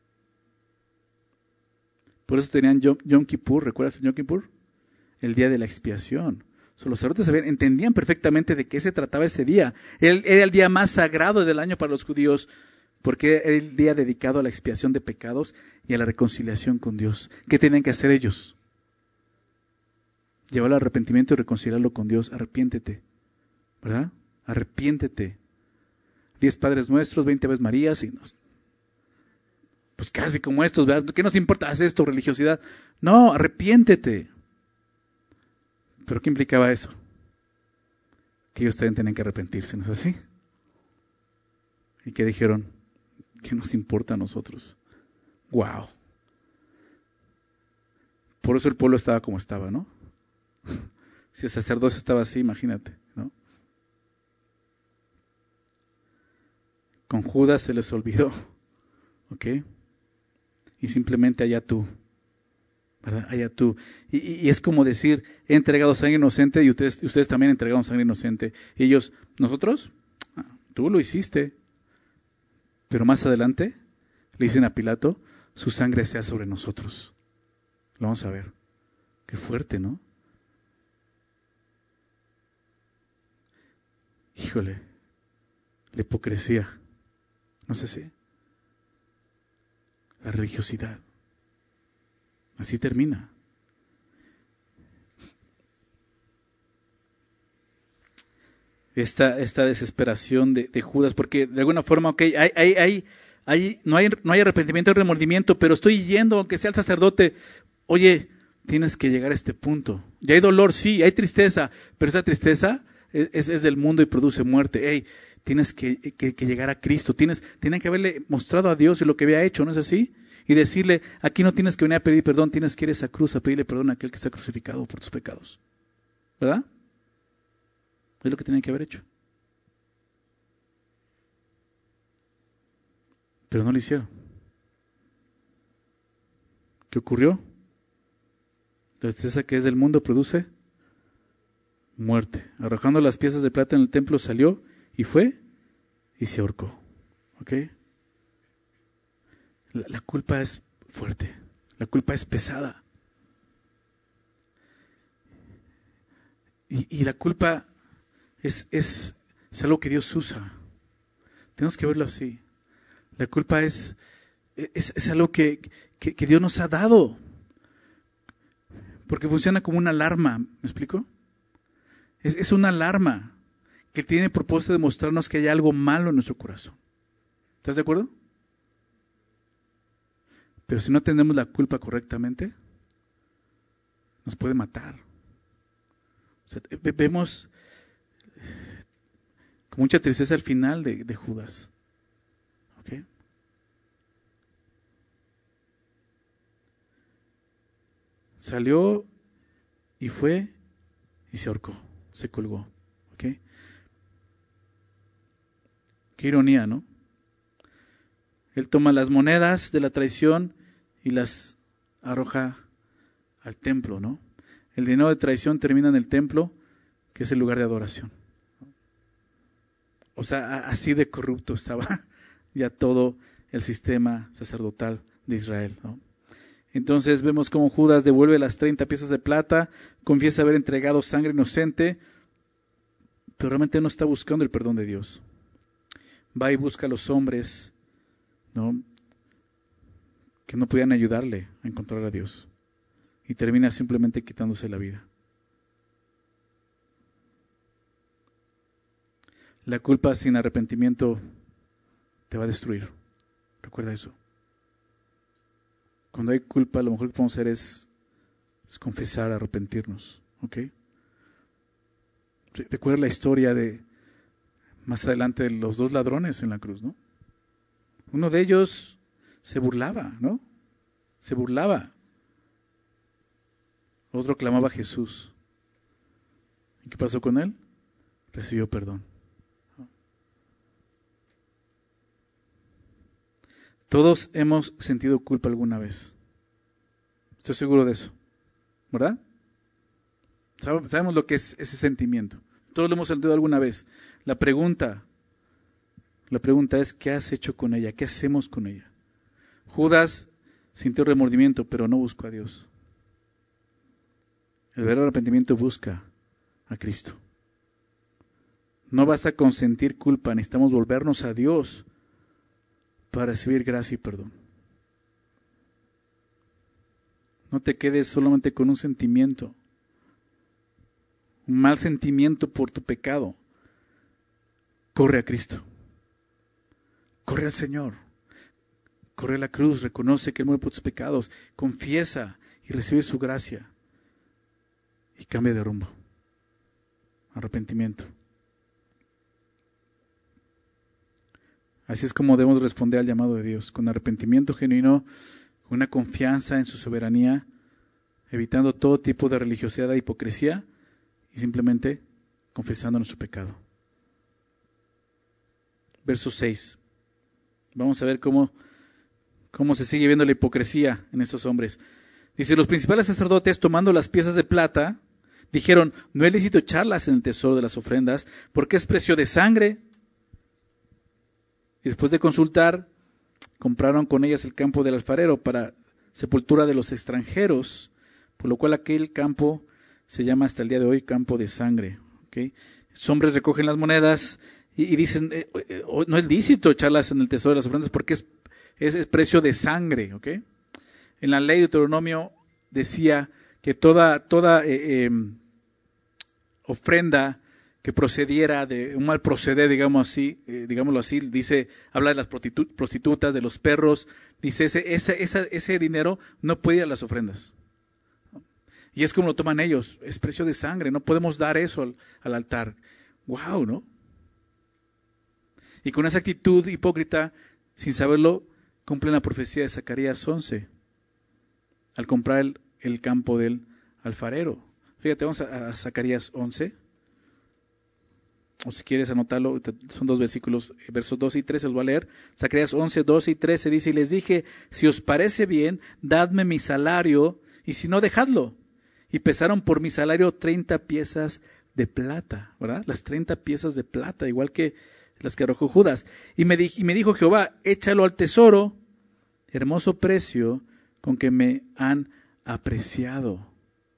Por eso tenían Yom, Yom Kippur, ¿recuerdas el Yom Kippur? El día de la expiación. O sea, los sacerdotes sabían, entendían perfectamente de qué se trataba ese día. Era, era el día más sagrado del año para los judíos, porque era el día dedicado a la expiación de pecados y a la reconciliación con Dios. ¿Qué tenían que hacer ellos? Llevarlo al arrepentimiento y reconciliarlo con Dios. Arrepiéntete, ¿verdad? Arrepiéntete. Diez Padres Nuestros, veinte Aves Marías, y nos, pues casi como estos, ¿verdad? ¿Qué nos importa hacer esto, religiosidad? No, arrepiéntete. ¿Pero qué implicaba eso? Que ellos también tenían que arrepentirse, ¿no es así? ¿Y qué dijeron? ¿Qué nos importa a nosotros? ¡Wow! Por eso el pueblo estaba como estaba, ¿no? Si el sacerdocio estaba así, imagínate, ¿no? Con Judas se les olvidó, ¿ok? Y simplemente allá tú, ¿verdad? Allá tú. Y, y, y es como decir, he entregado sangre inocente y ustedes, ustedes también entregaron sangre inocente. Y ellos, ¿nosotros? Ah, tú lo hiciste. Pero más adelante le dicen a Pilato, su sangre sea sobre nosotros. Lo vamos a ver. Qué fuerte, ¿no? Híjole, la hipocresía, no sé si, la religiosidad, así termina. Esta, esta desesperación de, de Judas, porque de alguna forma, ok, hay, hay, hay, hay, no, hay, no hay arrepentimiento y remordimiento, pero estoy yendo, aunque sea el sacerdote, oye, tienes que llegar a este punto. Ya hay dolor, sí, hay tristeza, pero esa tristeza es, es del mundo y produce muerte. Hey, tienes que, que, que llegar a Cristo, tienes, tienen que haberle mostrado a Dios lo que había hecho, ¿no es así? Y decirle, aquí no tienes que venir a pedir perdón, tienes que ir a esa cruz a pedirle perdón a aquel que está crucificado por tus pecados. ¿Verdad? Es lo que tenían que haber hecho. Pero no lo hicieron. ¿Qué ocurrió? La tristeza que es del mundo produce muerte. Arrojando las piezas de plata en el templo salió y fue y se ahorcó. ¿Ok? La, la culpa es fuerte. La culpa es pesada. Y, y la culpa es, es, es algo que Dios usa. Tenemos que verlo así. La culpa es, es, es algo que, que, que Dios nos ha dado. Porque funciona como una alarma. ¿Me explico? Es, es una alarma que tiene el propósito de mostrarnos que hay algo malo en nuestro corazón. ¿Estás de acuerdo? Pero si no atendemos la culpa correctamente, nos puede matar. O sea, vemos con mucha tristeza el final de, de Judas. ¿Okay? Salió y fue y se ahorcó, se colgó. ¿Okay? Qué ironía, ¿no? Él toma las monedas de la traición y las arroja al templo, ¿no? El dinero de traición termina en el templo, que es el lugar de adoración. O sea, así de corrupto estaba ya todo el sistema sacerdotal de Israel, ¿no? Entonces vemos cómo Judas devuelve las treinta piezas de plata, confiesa haber entregado sangre inocente, pero realmente no está buscando el perdón de Dios. Va y busca a los hombres, ¿no?, que no podían ayudarle a encontrar a Dios. Y termina simplemente quitándose la vida. La culpa sin arrepentimiento te va a destruir. Recuerda eso. Cuando hay culpa, lo mejor que podemos hacer es, es confesar, arrepentirnos. ¿Ok? Recuerda la historia de más adelante de los dos ladrones en la cruz, ¿no? Uno de ellos se burlaba, ¿no? Se burlaba. Otro clamaba a Jesús. ¿Y qué pasó con él? Recibió perdón. Todos hemos sentido culpa alguna vez. Estoy seguro de eso. ¿Verdad? Sabemos lo que es ese sentimiento. Todos lo hemos sentido alguna vez. La pregunta, la pregunta es, ¿qué has hecho con ella? ¿Qué hacemos con ella? Judas sintió remordimiento, pero no buscó a Dios. El verdadero arrepentimiento busca a Cristo. No basta con sentir culpa, necesitamos volvernos a Dios para recibir gracia y perdón. No te quedes solamente con un sentimiento, un mal sentimiento por tu pecado. Corre a Cristo. Corre al Señor. Corre a la cruz, reconoce que Él muere por tus pecados, confiesa y recibe su gracia. Y cambia de rumbo. Arrepentimiento. Así es como debemos responder al llamado de Dios, con arrepentimiento genuino, con una confianza en su soberanía, evitando todo tipo de religiosidad e hipocresía y simplemente confesando nuestro pecado. Verso seis. Vamos a ver cómo, cómo se sigue viendo la hipocresía en estos hombres. Dice, los principales sacerdotes, tomando las piezas de plata, dijeron, no es lícito echarlas en el tesoro de las ofrendas, porque es precio de sangre. Y después de consultar, compraron con ellas el campo del alfarero para sepultura de los extranjeros, por lo cual aquel campo se llama hasta el día de hoy campo de sangre. ¿Okay? Los hombres recogen las monedas y, y dicen, eh, eh, no es lícito echarlas en el tesoro de las ofrendas porque es, es, es precio de sangre. ¿Okay? En la ley de Deuteronomio decía que toda, toda eh, eh, ofrenda que procediera de un mal proceder, digamos así, eh, digámoslo así, dice, habla de las prostitutas, de los perros, dice, ese, ese, ese, ese dinero no puede ir a las ofrendas. Y es como lo toman ellos, es precio de sangre, no podemos dar eso al, al altar. ¡Wow!, ¿no? Y con esa actitud hipócrita, sin saberlo, cumplen la profecía de Zacarías once, al comprar el, el campo del alfarero. Fíjate, vamos a, a Zacarías once. O si quieres anotarlo, son dos versículos, versos doce y trece, los voy a leer. Zacarías once, doce y trece dice, y les dije, si os parece bien, dadme mi salario, y si no, dejadlo. Y pesaron por mi salario treinta piezas de plata, ¿verdad? Las treinta piezas de plata, igual que las que arrojó Judas. Y me, di, y me dijo Jehová, échalo al tesoro, hermoso precio con que me han apreciado.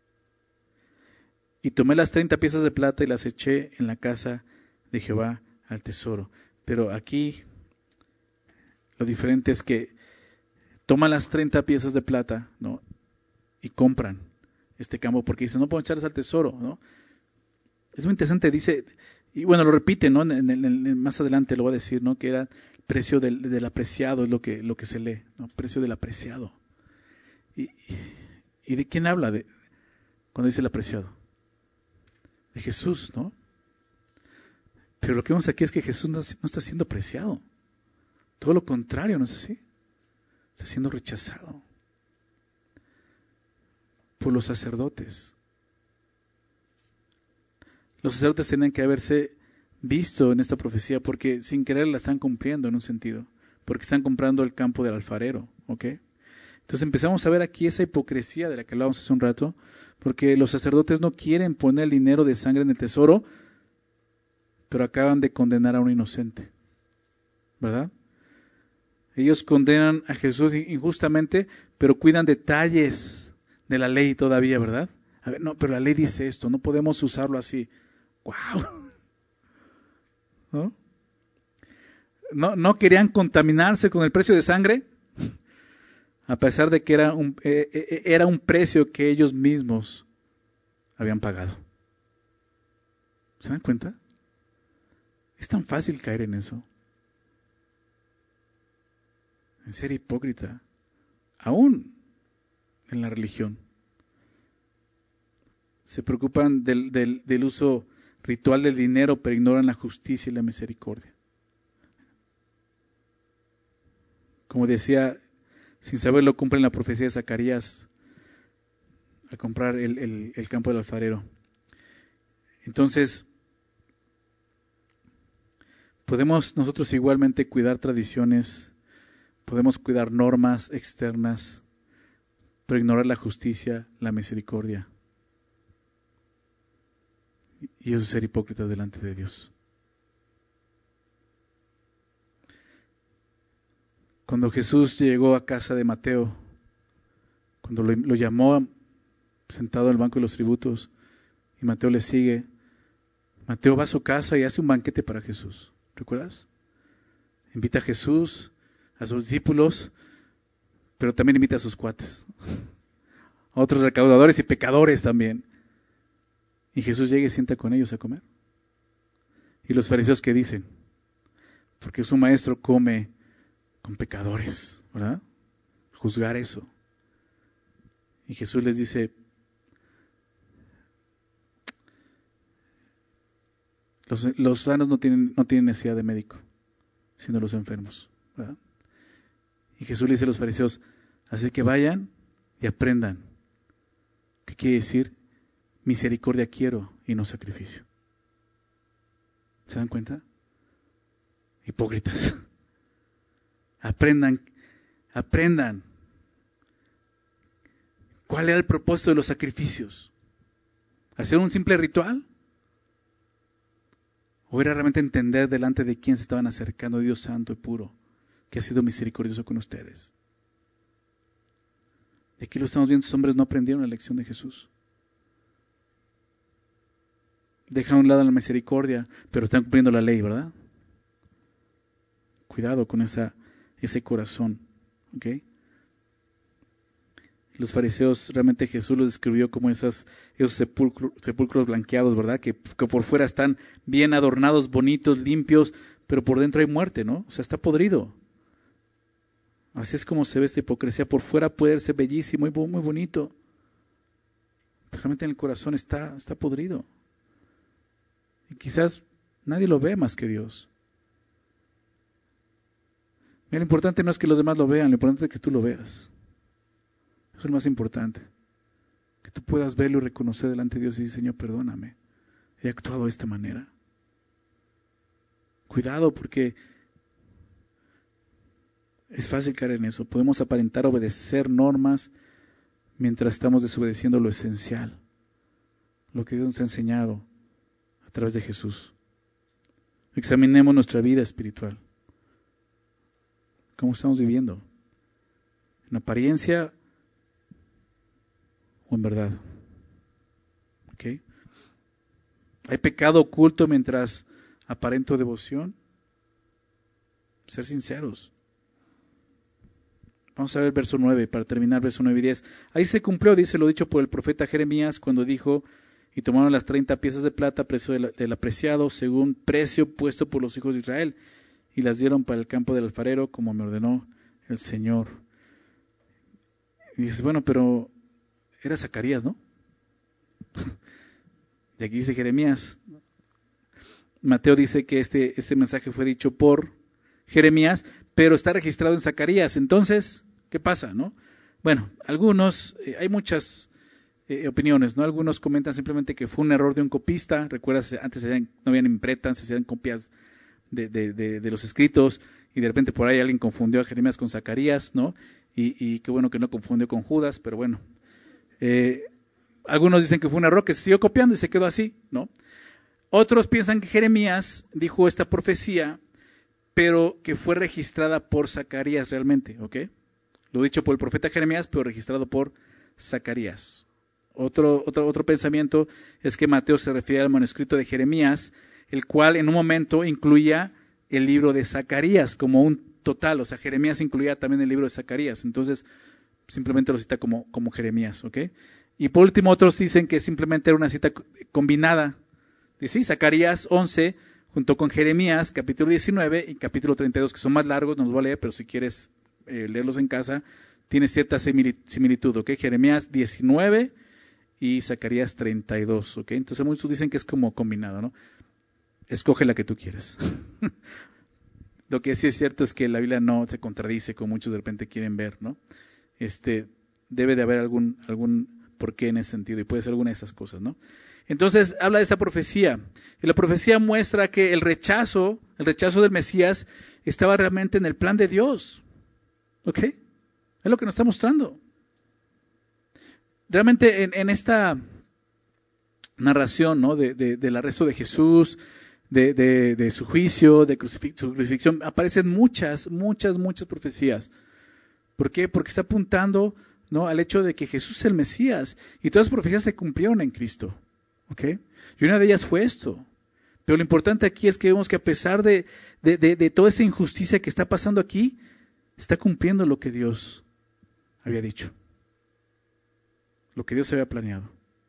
Y tomé las treinta piezas de plata y las eché en la casa de Jehová al tesoro. Pero aquí lo diferente es que toman las treinta piezas de plata, ¿no?, y compran este campo porque dicen, no puedo echarlas al tesoro, ¿no? Es muy interesante, dice, y bueno, lo repite, ¿no? En, en, en, más adelante lo va a decir, ¿no?, que era precio del, del apreciado, es lo que, lo que se lee, ¿no? Precio del apreciado. ¿Y, y de quién habla de, cuando dice el apreciado? De Jesús, ¿no? Pero lo que vemos aquí es que Jesús no, no está siendo apreciado. Todo lo contrario, ¿no es así? Está siendo rechazado. por los sacerdotes. Los sacerdotes tenían que haberse visto en esta profecía porque sin querer la están cumpliendo en un sentido, porque están comprando el campo del alfarero, ¿ok? Entonces empezamos a ver aquí esa hipocresía de la que hablábamos hace un rato, porque los sacerdotes no quieren poner el dinero de sangre en el tesoro, pero acaban de condenar a un inocente, ¿verdad? Ellos condenan a Jesús injustamente, pero cuidan detalles de la ley todavía, ¿verdad? A ver, no, pero la ley dice esto, no podemos usarlo así. ¡Wow! ¿No? ¿No, no querían contaminarse con el precio de sangre? A pesar de que era un, eh, era un precio que ellos mismos habían pagado. ¿Se dan cuenta? Es tan fácil caer en eso. En ser hipócrita. Aún en la religión. Se preocupan del, del, del uso ritual del dinero, pero ignoran la justicia y la misericordia. Como decía, sin saberlo cumplen la profecía de Zacarías al comprar el, el, el campo del alfarero. Entonces, podemos nosotros igualmente cuidar tradiciones, podemos cuidar normas externas, pero ignorar la justicia, la misericordia. Y eso es ser hipócrita delante de Dios. Cuando Jesús llegó a casa de Mateo, cuando lo, lo llamó sentado al banco de los tributos, y Mateo le sigue, Mateo va a su casa y hace un banquete para Jesús. ¿Recuerdas? Invita a Jesús, a sus discípulos, pero también invita a sus cuates, a otros recaudadores y pecadores también. Y Jesús llega y sienta con ellos a comer. Y los fariseos, ¿qué dicen? Porque su maestro come con pecadores, ¿verdad? Juzgar eso. Y Jesús les dice, los, los sanos no tienen, no tienen necesidad de médico, sino los enfermos, ¿verdad? Y Jesús le dice a los fariseos, así que vayan y aprendan. ¿Qué quiere decir? Misericordia quiero y no sacrificio. ¿Se dan cuenta? Hipócritas. Aprendan, aprendan. ¿Cuál era el propósito de los sacrificios? ¿Hacer un simple ritual? ¿O era realmente entender delante de quién se estaban acercando, Dios santo y puro, que ha sido misericordioso con ustedes? Y aquí lo estamos viendo, estos hombres no aprendieron la lección de Jesús. Dejan a un lado la misericordia, pero están cumpliendo la ley, ¿verdad? Cuidado con esa, ese corazón, ¿ok? Los fariseos, realmente Jesús los describió como esas, esos sepulcros, sepulcros blanqueados, ¿verdad? Que, que por fuera están bien adornados, bonitos, limpios, pero por dentro hay muerte, ¿no? O sea, está podrido. Así es como se ve esta hipocresía. Por fuera puede ser bellísimo y muy bonito, pero realmente en el corazón está, está podrido. Y quizás nadie lo ve más que Dios. Mira, lo importante no es que los demás lo vean, lo importante es que tú lo veas. Eso es lo más importante. Que tú puedas verlo y reconocer delante de Dios y decir, Señor, perdóname. He actuado de esta manera. Cuidado, porque es fácil caer en eso. Podemos aparentar obedecer normas mientras estamos desobedeciendo lo esencial. Lo que Dios nos ha enseñado a través de Jesús. Examinemos nuestra vida espiritual. ¿Cómo estamos viviendo? ¿En apariencia o en verdad? ¿Okay? ¿Hay pecado oculto mientras aparento devoción? Ser sinceros. Vamos a ver el verso nueve, para terminar, verso nueve y diez. Ahí se cumplió, dice lo dicho por el profeta Jeremías, cuando dijo, y tomaron las treinta piezas de plata, precio del, del apreciado, según precio puesto por los hijos de Israel, y las dieron para el campo del alfarero, como me ordenó el Señor. Y dices, bueno, pero era Zacarías, ¿no? Y aquí dice Jeremías. Mateo dice que este, este mensaje fue dicho por Jeremías, pero está registrado en Zacarías. Entonces, ¿qué pasa, no? Bueno, algunos, eh, hay muchas eh, opiniones, ¿no? Algunos comentan simplemente que fue un error de un copista. Recuerdas, antes no habían impretas, se hacían copias de, de, de, de los escritos, y de repente por ahí alguien confundió a Jeremías con Zacarías, ¿no? Y, y qué bueno que no confundió con Judas, pero bueno. Eh, algunos dicen que fue un error, que se siguió copiando y se quedó así, ¿no? Otros piensan que Jeremías dijo esta profecía, pero que fue registrada por Zacarías realmente, ¿ok? Lo dicho por el profeta Jeremías, pero registrado por Zacarías. Otro, otro, otro pensamiento es que Mateo se refiere al manuscrito de Jeremías, el cual en un momento incluía el libro de Zacarías como un total, o sea, Jeremías incluía también el libro de Zacarías, entonces simplemente lo cita como, como Jeremías, ¿ok? Y por último, otros dicen que simplemente era una cita combinada. Dice, Zacarías once, junto con Jeremías, capítulo diecinueve y capítulo treinta y dos, que son más largos, no los voy a leer, pero si quieres eh, leerlos en casa, tiene cierta similitud, ¿ok? Jeremías diecinueve y Zacarías treinta y dos, ¿ok? Entonces muchos dicen que es como combinado, ¿no? Escoge la que tú quieres. Lo que sí es cierto es que la Biblia no se contradice como muchos de repente quieren ver, ¿no? Este, debe de haber algún, algún porqué en ese sentido, y puede ser alguna de esas cosas, ¿no? Entonces habla de esta profecía, y la profecía muestra que el rechazo, el rechazo del Mesías estaba realmente en el plan de Dios, ¿ok? Es lo que nos está mostrando. Realmente en, en esta narración, ¿no? de, de, del arresto de Jesús, de, de, de su juicio, de crucif- su crucifixión, aparecen muchas, muchas, muchas profecías. ¿Por qué? Porque está apuntando, ¿no? al hecho de que Jesús es el Mesías, y todas las profecías se cumplieron en Cristo, ¿ok? Y una de ellas fue esto. Pero lo importante aquí es que vemos que a pesar de, de, de, de toda esa injusticia que está pasando aquí, está cumpliendo lo que Dios había dicho, lo que Dios había planeado.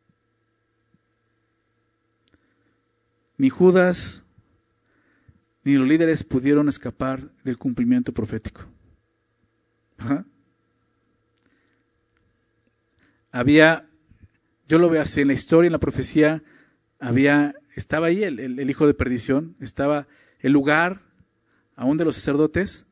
Ni Judas ni los líderes pudieron escapar del cumplimiento profético. Ajá. Había, yo lo veo así, en la historia, en la profecía, había, estaba ahí el, el, el hijo de perdición, estaba el lugar, aún de los sacerdotes,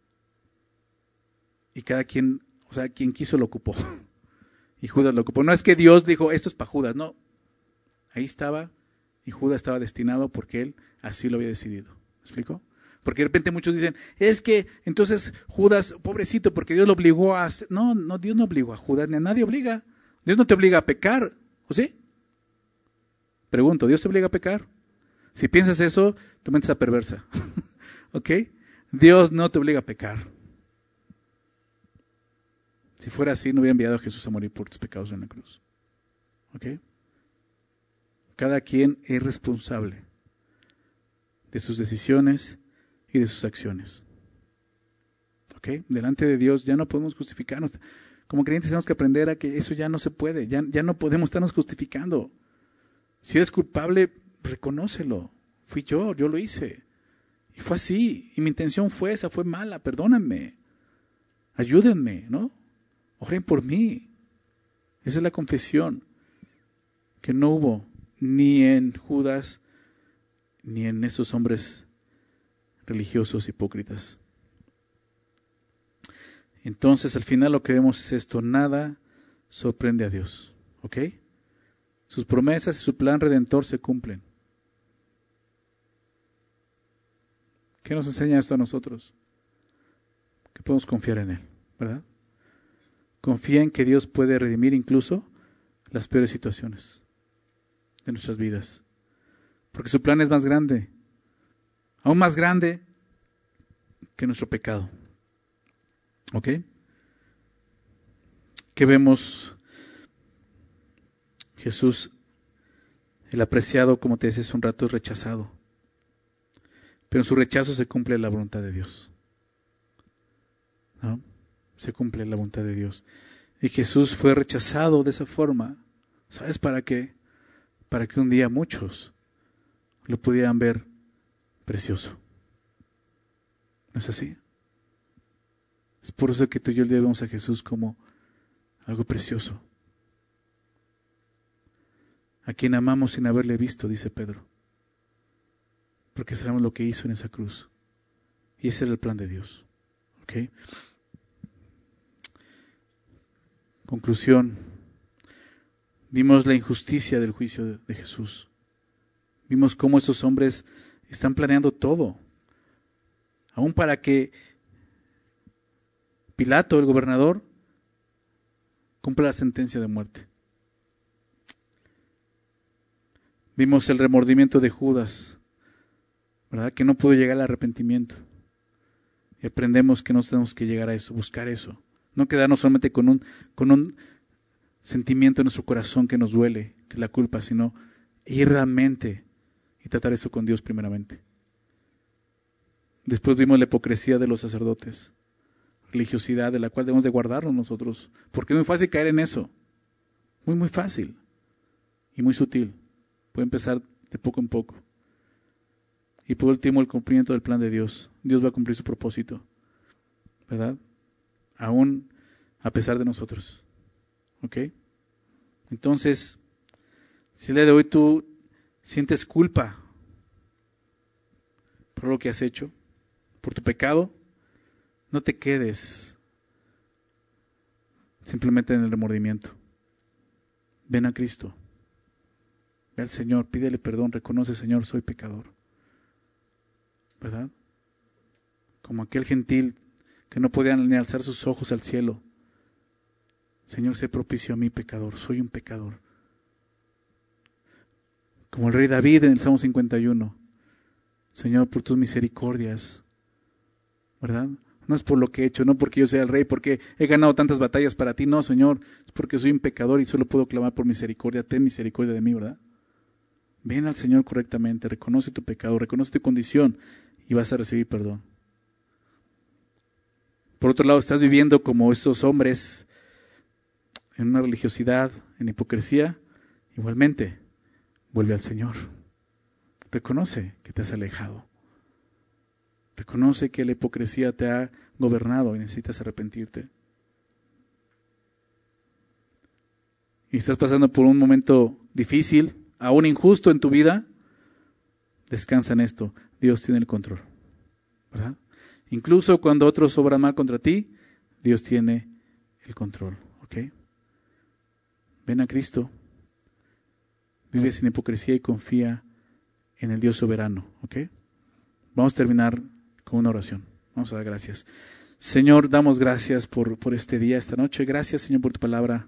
y cada quien, o sea, quien quiso lo ocupó. Y Judas lo ocupó. No es que Dios dijo, esto es para Judas, no. Ahí estaba, y Judas estaba destinado porque él así lo había decidido. ¿Me explico? Porque de repente muchos dicen, es que entonces Judas, pobrecito, porque Dios lo obligó a hacer. No, no, Dios no obligó a Judas, ni a nadie obliga. Dios no te obliga a pecar, ¿o sí? Pregunto, ¿Dios te obliga a pecar? Si piensas eso, tu mente está perversa. ¿Ok? Dios no te obliga a pecar. Si fuera así, no hubiera enviado a Jesús a morir por tus pecados en la cruz. ¿Ok? Cada quien es responsable de sus decisiones y de sus acciones. ¿Ok? Delante de Dios ya no podemos justificarnos. Como creyentes tenemos que aprender a que eso ya no se puede, ya, ya no podemos estarnos justificando. Si eres culpable, reconócelo. Fui yo, yo lo hice. Y fue así, y mi intención fue esa, fue mala, perdónenme. Ayúdenme, ¿no? Oren por mí. Esa es la confesión que no hubo ni en Judas ni en esos hombres religiosos hipócritas. Entonces, al final lo que vemos es esto: nada sorprende a Dios, ¿ok? Sus promesas y su plan redentor se cumplen. ¿Qué nos enseña esto a nosotros? Que podemos confiar en Él, ¿verdad? Confía en que Dios puede redimir incluso las peores situaciones de nuestras vidas. Porque su plan es más grande, aún más grande que nuestro pecado. ¿Ok? ¿Qué vemos? Jesús, el apreciado, como te decía hace un rato, es rechazado. Pero en su rechazo se cumple la voluntad de Dios. ¿No? Se cumple la voluntad de Dios. Y Jesús fue rechazado de esa forma. ¿Sabes para qué? Para que un día muchos lo pudieran ver precioso. ¿No es así? Es por eso que tú y yo le vemos a Jesús como algo precioso. A quien amamos sin haberle visto, dice Pedro. Porque sabemos lo que hizo en esa cruz. Y ese era el plan de Dios. ¿Ok? Conclusión. Vimos la injusticia del juicio de, de Jesús. Vimos cómo esos hombres están planeando todo, aún para que Pilato, el gobernador, cumpla la sentencia de muerte. Vimos el remordimiento de Judas, ¿verdad? Que no pudo llegar al arrepentimiento. Y aprendemos que no tenemos que llegar a eso, buscar eso. No quedarnos solamente con un, con un sentimiento en nuestro corazón que nos duele, que es la culpa, sino ir realmente y tratar eso con Dios primeramente. Después vimos la hipocresía de los sacerdotes, religiosidad de la cual debemos de guardarnos nosotros, porque es muy fácil caer en eso, muy muy fácil y muy sutil, puede empezar de poco en poco. Y por último el cumplimiento del plan de Dios. Dios va a cumplir su propósito, ¿verdad? Aún a pesar de nosotros, ¿ok? Entonces, si el día de hoy tú sientes culpa por lo que has hecho, por tu pecado, no te quedes simplemente en el remordimiento. Ven a Cristo, ve al Señor, pídele perdón, reconoce, Señor, soy pecador, ¿verdad? Como aquel gentil que no podía ni alzar sus ojos al cielo. Señor, sé propicio a mí, pecador, soy un pecador. Como el rey David en el Salmo cincuenta y uno. Señor, por tus misericordias, ¿verdad? No es por lo que he hecho, no porque yo sea el rey, porque he ganado tantas batallas para ti, no, Señor, es porque soy un pecador y solo puedo clamar por misericordia, ten misericordia de mí, ¿verdad? Ven al Señor correctamente, reconoce tu pecado, reconoce tu condición y vas a recibir perdón. Por otro lado, estás viviendo como estos hombres en una religiosidad, en hipocresía, igualmente, vuelve al Señor. Reconoce que te has alejado. Reconoce que la hipocresía te ha gobernado y necesitas arrepentirte. Y estás pasando por un momento difícil, aún injusto en tu vida, descansa en esto. Dios tiene el control, ¿verdad? Incluso cuando otros obran mal contra ti, Dios tiene el control, ¿ok? Ven a Cristo, vive sin hipocresía y confía en el Dios soberano, ¿ok? Vamos a terminar con una oración. Vamos a dar gracias. Señor, damos gracias por, por este día, esta noche. Gracias, Señor, por tu palabra.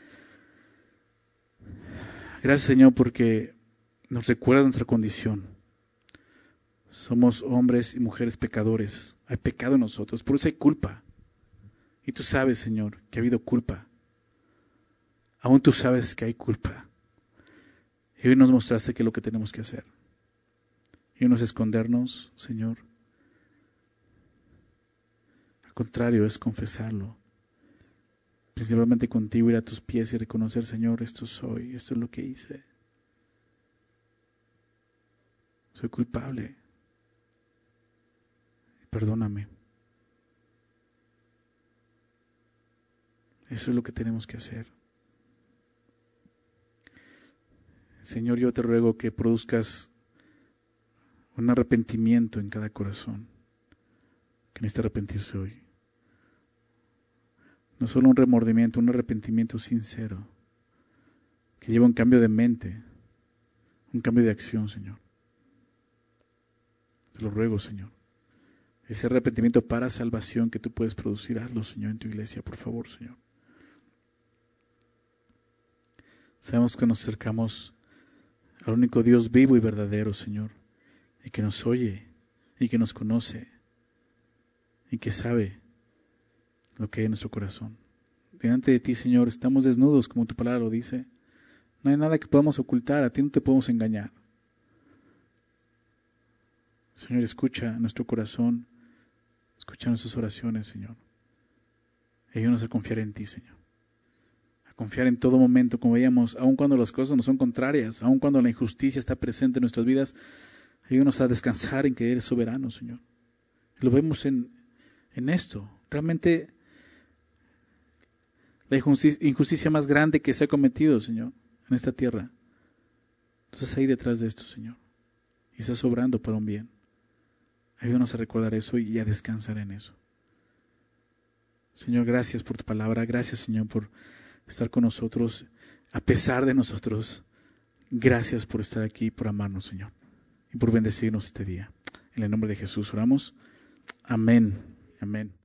Gracias, Señor, porque nos recuerda nuestra condición. Somos hombres y mujeres pecadores. Hay pecado en nosotros, por eso hay culpa. Y tú sabes, Señor, que ha habido culpa. Aún tú sabes que hay culpa. Y hoy nos mostraste que es lo que tenemos que hacer. Y no es escondernos, Señor. Al contrario, es confesarlo. Principalmente contigo, ir a tus pies y reconocer, Señor, esto soy, esto es lo que hice. Soy culpable. Perdóname. Eso es lo que tenemos que hacer. Señor, yo te ruego que produzcas un arrepentimiento en cada corazón que necesita arrepentirse hoy. No solo un remordimiento, un arrepentimiento sincero que lleva un cambio de mente, un cambio de acción, Señor. Te lo ruego, Señor. Ese arrepentimiento para salvación que tú puedes producir, hazlo, Señor, en tu iglesia, por favor, Señor. Sabemos que nos acercamos al único Dios vivo y verdadero, Señor, y que nos oye, y que nos conoce, y que sabe lo que hay en nuestro corazón. Delante de ti, Señor, estamos desnudos, como tu palabra lo dice. No hay nada que podamos ocultar, a ti no te podemos engañar. Señor, escucha nuestro corazón, escucha nuestras oraciones, Señor. Ayúdanos a confiar en ti, Señor. A confiar en todo momento, como veíamos, aun cuando las cosas nos son contrarias, aun cuando la injusticia está presente en nuestras vidas, ayúdanos a descansar en que eres soberano, Señor. Lo vemos en, en esto. Realmente la injusticia más grande que se ha cometido, Señor, en esta tierra. Entonces ahí detrás de esto, Señor. Y está sobrando para un bien. Ayúdanos a recordar eso y a descansar en eso. Señor, gracias por tu palabra. Gracias, Señor, por estar con nosotros. a pesar de nosotros. Gracias por estar aquí, por amarnos, Señor, y por bendecirnos este día. En el nombre de Jesús oramos. Amén. Amén.